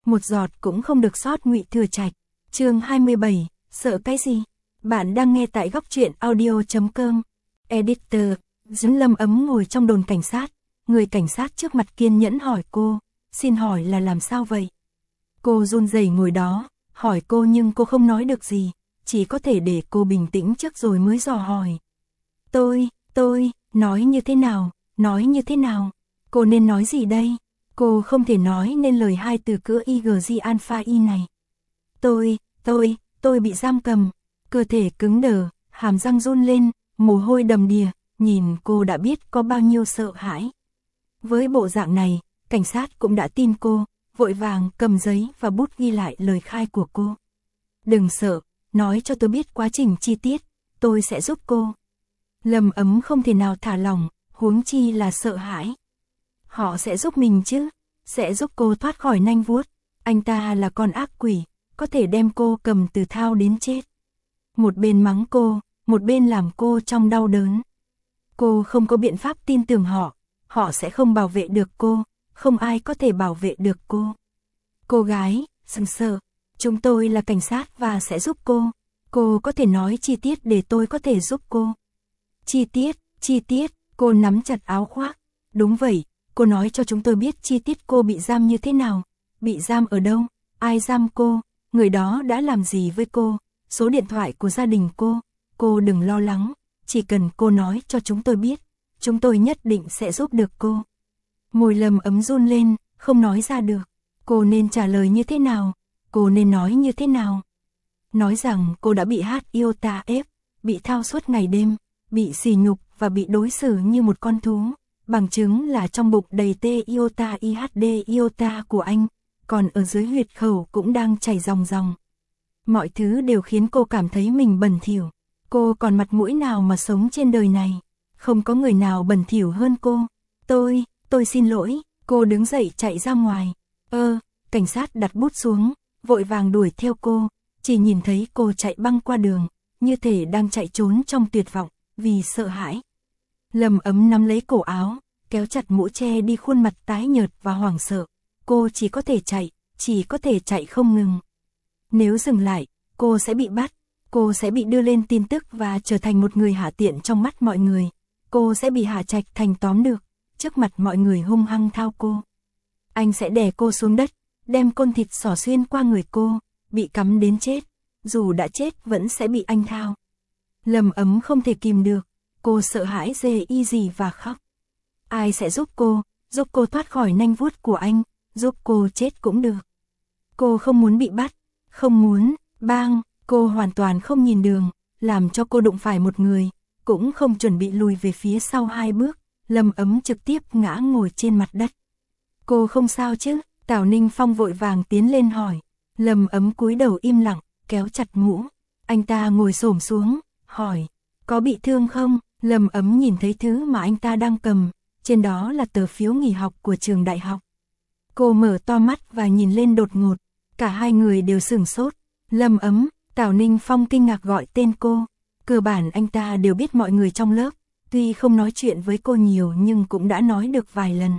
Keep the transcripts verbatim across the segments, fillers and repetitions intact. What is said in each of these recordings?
một giọt cũng không được sót. Ngụy Thừa Trạch, chương hai mươi bảy, sợ cái gì? Bạn đang nghe tại góc truyện audio chấm com. Editor, Dũng Lâm Ấm ngồi trong đồn cảnh sát, người cảnh sát trước mặt kiên nhẫn hỏi cô, xin hỏi là làm sao vậy? Cô run rẩy ngồi đó, hỏi cô nhưng cô không nói được gì, chỉ có thể để cô bình tĩnh trước rồi mới dò hỏi. Tôi, tôi, nói như thế nào, nói như thế nào? Cô nên nói gì đây? Cô không thể nói nên lời hai từ cỡ i giê giê alpha y này. Tôi, tôi, tôi bị giam cầm, cơ thể cứng đờ, hàm răng run lên, mồ hôi đầm đìa, nhìn cô đã biết có bao nhiêu sợ hãi. Với bộ dạng này, cảnh sát cũng đã tin cô, vội vàng cầm giấy và bút ghi lại lời khai của cô. Đừng sợ, nói cho tôi biết quá trình chi tiết, tôi sẽ giúp cô. Lâm Ấm không thể nào thả lỏng, huống chi là sợ hãi. Họ sẽ giúp mình chứ, sẽ giúp cô thoát khỏi nanh vuốt. Anh ta là con ác quỷ, có thể đem cô cầm từ thao đến chết. Một bên mắng cô, một bên làm cô trong đau đớn. Cô không có biện pháp tin tưởng họ, họ sẽ không bảo vệ được cô, không ai có thể bảo vệ được cô. Cô gái, sừng sờ, chúng tôi là cảnh sát và sẽ giúp cô. Cô có thể nói chi tiết để tôi có thể giúp cô. Chi tiết, chi tiết, cô nắm chặt áo khoác. Đúng vậy, cô nói cho chúng tôi biết chi tiết cô bị giam như thế nào, bị giam ở đâu, ai giam cô, người đó đã làm gì với cô, số điện thoại của gia đình cô. Cô đừng lo lắng, chỉ cần cô nói cho chúng tôi biết, chúng tôi nhất định sẽ giúp được cô. Môi Lâm Ấm run lên, không nói ra được. Cô nên trả lời như thế nào? Cô nên nói như thế nào? Nói rằng cô đã bị hát iota ép, bị thao suốt ngày đêm, bị sỉ nhục và bị đối xử như một con thú. Bằng chứng là trong bụng đầy tê iota i hát đê iota của anh, còn ở dưới huyệt khẩu cũng đang chảy ròng ròng. Mọi thứ đều khiến cô cảm thấy mình bẩn thỉu. Cô còn mặt mũi nào mà sống trên đời này? Không có người nào bẩn thỉu hơn cô. Tôi, tôi xin lỗi. Cô đứng dậy chạy ra ngoài. Ơ, cảnh sát đặt bút xuống, vội vàng đuổi theo cô, chỉ nhìn thấy cô chạy băng qua đường, như thể đang chạy trốn trong tuyệt vọng, vì sợ hãi. Lâm Ấm nắm lấy cổ áo, kéo chặt mũ che đi khuôn mặt tái nhợt và hoảng sợ. Cô chỉ có thể chạy, chỉ có thể chạy không ngừng. Nếu dừng lại, cô sẽ bị bắt, cô sẽ bị đưa lên tin tức và trở thành một người hạ tiện trong mắt mọi người. Cô sẽ bị Hạ Trạch Thành tóm được, trước mặt mọi người hung hăng thao cô. Anh sẽ đè cô xuống đất, đem côn thịt xỏ xuyên qua người cô, bị cắm đến chết, dù đã chết vẫn sẽ bị anh thao. Lâm Ấm không thể kìm được, cô sợ hãi dê y gì và khóc. Ai sẽ giúp cô, giúp cô thoát khỏi nanh vuốt của anh, giúp cô chết cũng được. Cô không muốn bị bắt, không muốn, bang, cô hoàn toàn không nhìn đường, làm cho cô đụng phải một người, cũng không chuẩn bị lùi về phía sau hai bước, Lâm Ấm trực tiếp ngã ngồi trên mặt đất. Cô không sao chứ? Tào Ninh Phong vội vàng tiến lên hỏi. Lâm Ấm cúi đầu im lặng, kéo chặt mũ. Anh ta ngồi xổm xuống, hỏi, có bị thương không? Lâm Ấm nhìn thấy thứ mà anh ta đang cầm, trên đó là tờ phiếu nghỉ học của trường đại học. Cô mở to mắt và nhìn lên đột ngột, cả hai người đều sửng sốt. Lâm Ấm, Tào Ninh Phong kinh ngạc gọi tên cô. Cơ bản anh ta đều biết mọi người trong lớp, tuy không nói chuyện với cô nhiều nhưng cũng đã nói được vài lần.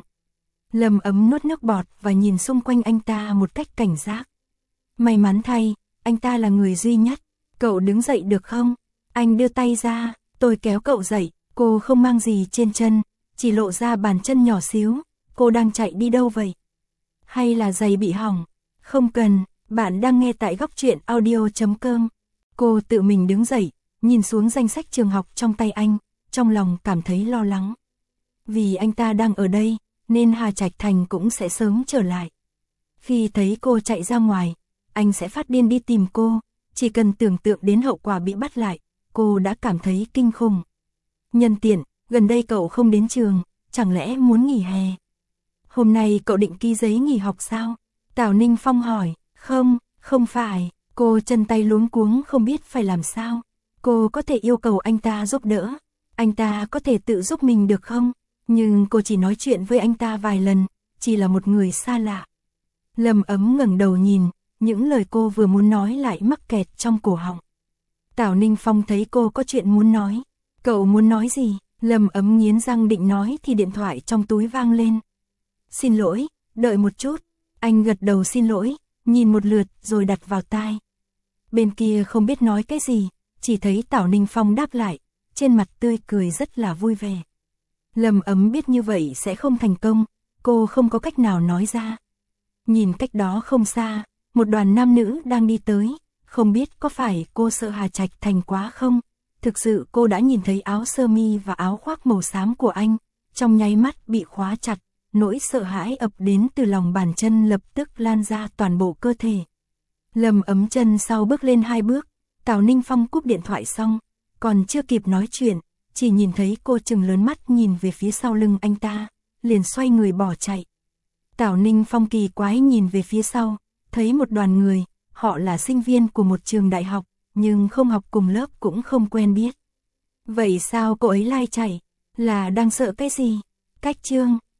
Lâm Ấm nuốt nước bọt và nhìn xung quanh anh ta một cách cảnh giác. May mắn thay, anh ta là người duy nhất. Cậu đứng dậy được không? Anh đưa tay ra, tôi kéo cậu dậy. Cô không mang gì trên chân, chỉ lộ ra bàn chân nhỏ xíu. Cô đang chạy đi đâu vậy? Hay là giày bị hỏng? Không cần, bạn đang nghe tại góc truyện audio chấm com. Cô tự mình đứng dậy, nhìn xuống danh sách trường học trong tay anh, trong lòng cảm thấy lo lắng. Vì anh ta đang ở đây, nên Hà Trạch Thành cũng sẽ sớm trở lại. Khi thấy cô chạy ra ngoài, anh sẽ phát điên đi tìm cô, chỉ cần tưởng tượng đến hậu quả bị bắt lại, cô đã cảm thấy kinh khủng. Nhân tiện, gần đây cậu không đến trường, chẳng lẽ muốn nghỉ hè? Hôm nay cậu định ký giấy nghỉ học sao? Tào Ninh Phong hỏi. Không, không phải. Cô chân tay luống cuống không biết phải làm sao. Cô có thể yêu cầu anh ta giúp đỡ. Anh ta có thể tự giúp mình được không? Nhưng cô chỉ nói chuyện với anh ta vài lần, chỉ là một người xa lạ. Lâm Ấm ngẩng đầu nhìn, những lời cô vừa muốn nói lại mắc kẹt trong cổ họng. Tào Ninh Phong thấy cô có chuyện muốn nói. Cậu muốn nói gì? Lâm Ấm nghiến răng định nói thì điện thoại trong túi vang lên. Xin lỗi, đợi một chút. Anh gật đầu xin lỗi, nhìn một lượt rồi đặt vào tai. Bên kia không biết nói cái gì, chỉ thấy Tảo Ninh Phong đáp lại, trên mặt tươi cười rất là vui vẻ. Lâm Ấm biết như vậy sẽ không thành công, cô không có cách nào nói ra. Nhìn cách đó không xa, một đoàn nam nữ đang đi tới, không biết có phải cô sợ Hà Trạch Thành quá không? Thực sự cô đã nhìn thấy áo sơ mi và áo khoác màu xám của anh, trong nháy mắt bị khóa chặt, nỗi sợ hãi ập đến từ lòng bàn chân lập tức lan ra toàn bộ cơ thể. Lâm Ấm chân sau bước lên hai bước, Tảo Ninh Phong cúp điện thoại xong, còn chưa kịp nói chuyện, chỉ nhìn thấy cô trừng lớn mắt nhìn về phía sau lưng anh ta, liền xoay người bỏ chạy. Tảo Ninh Phong kỳ quái nhìn về phía sau, thấy một đoàn người, họ là sinh viên của một trường đại học, nhưng không học cùng lớp cũng không quen biết. Vậy sao cô ấy lai chạy, là đang sợ cái gì? Cách chương